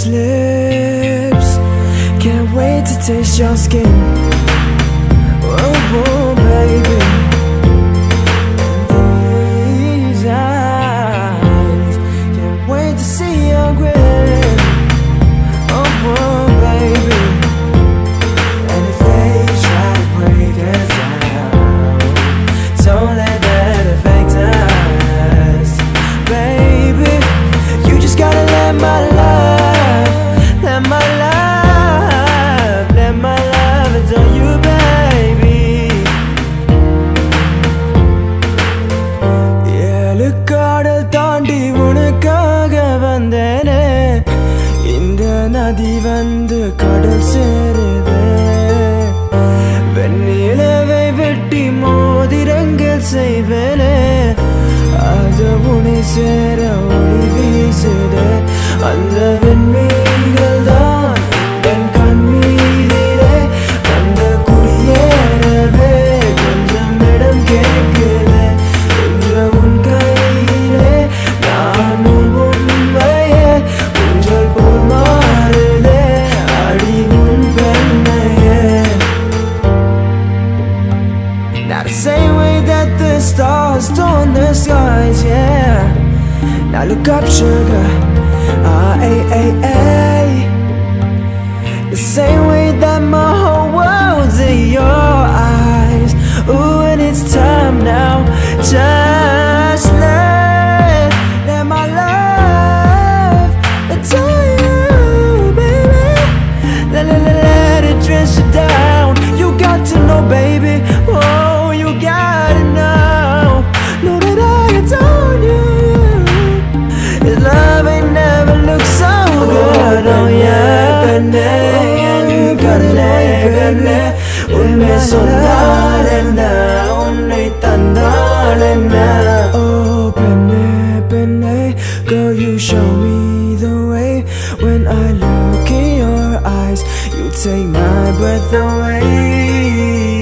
these lips, can't wait to taste your skin. Oh, baby. These eyes, can't wait to see your grin. Oh, baby. And if they try to break us down, don't let that affect us, baby. You just gotta let my love, let my love, let my love adore you, baby. ஏழுக்காடல் தாண்டி உனக்காக வந்தேனே, இந்த நதி வந்து கடல் சேருதே. வெண்ணிலவை வெட்டி மோதிரங்கள் செய்வேனே, அது உன்னை சேர ஒளி வீசுதே. அந்த வெண்மீன்கள் தான் என் கண்மீதிலே வந்து குடியேறவே கொஞ்சம் இடம் கேட்குதே. இன்று உன் கையிலே நானும் உண்மையே ஊஞ்சல் போல் மாறுதே அடி உன் பெண்மையே. Now the same way that the stars adorn the skies, yeah. Now look up, sugar, ah-ay-ay-ay. The same way that my whole world's in your eyes. Ooh, and it's time now, just let my love adore you, baby. Let it dress you down. You got to know, baby. Oh, you gotta know that I adore you. His love ain't never looked so good, oh yeah. Kane, en kane, unme sonnal enna, unnai thandal enna. Oh, penne, penne, girl, you show me the way. When I look in your eyes, you take my breath away.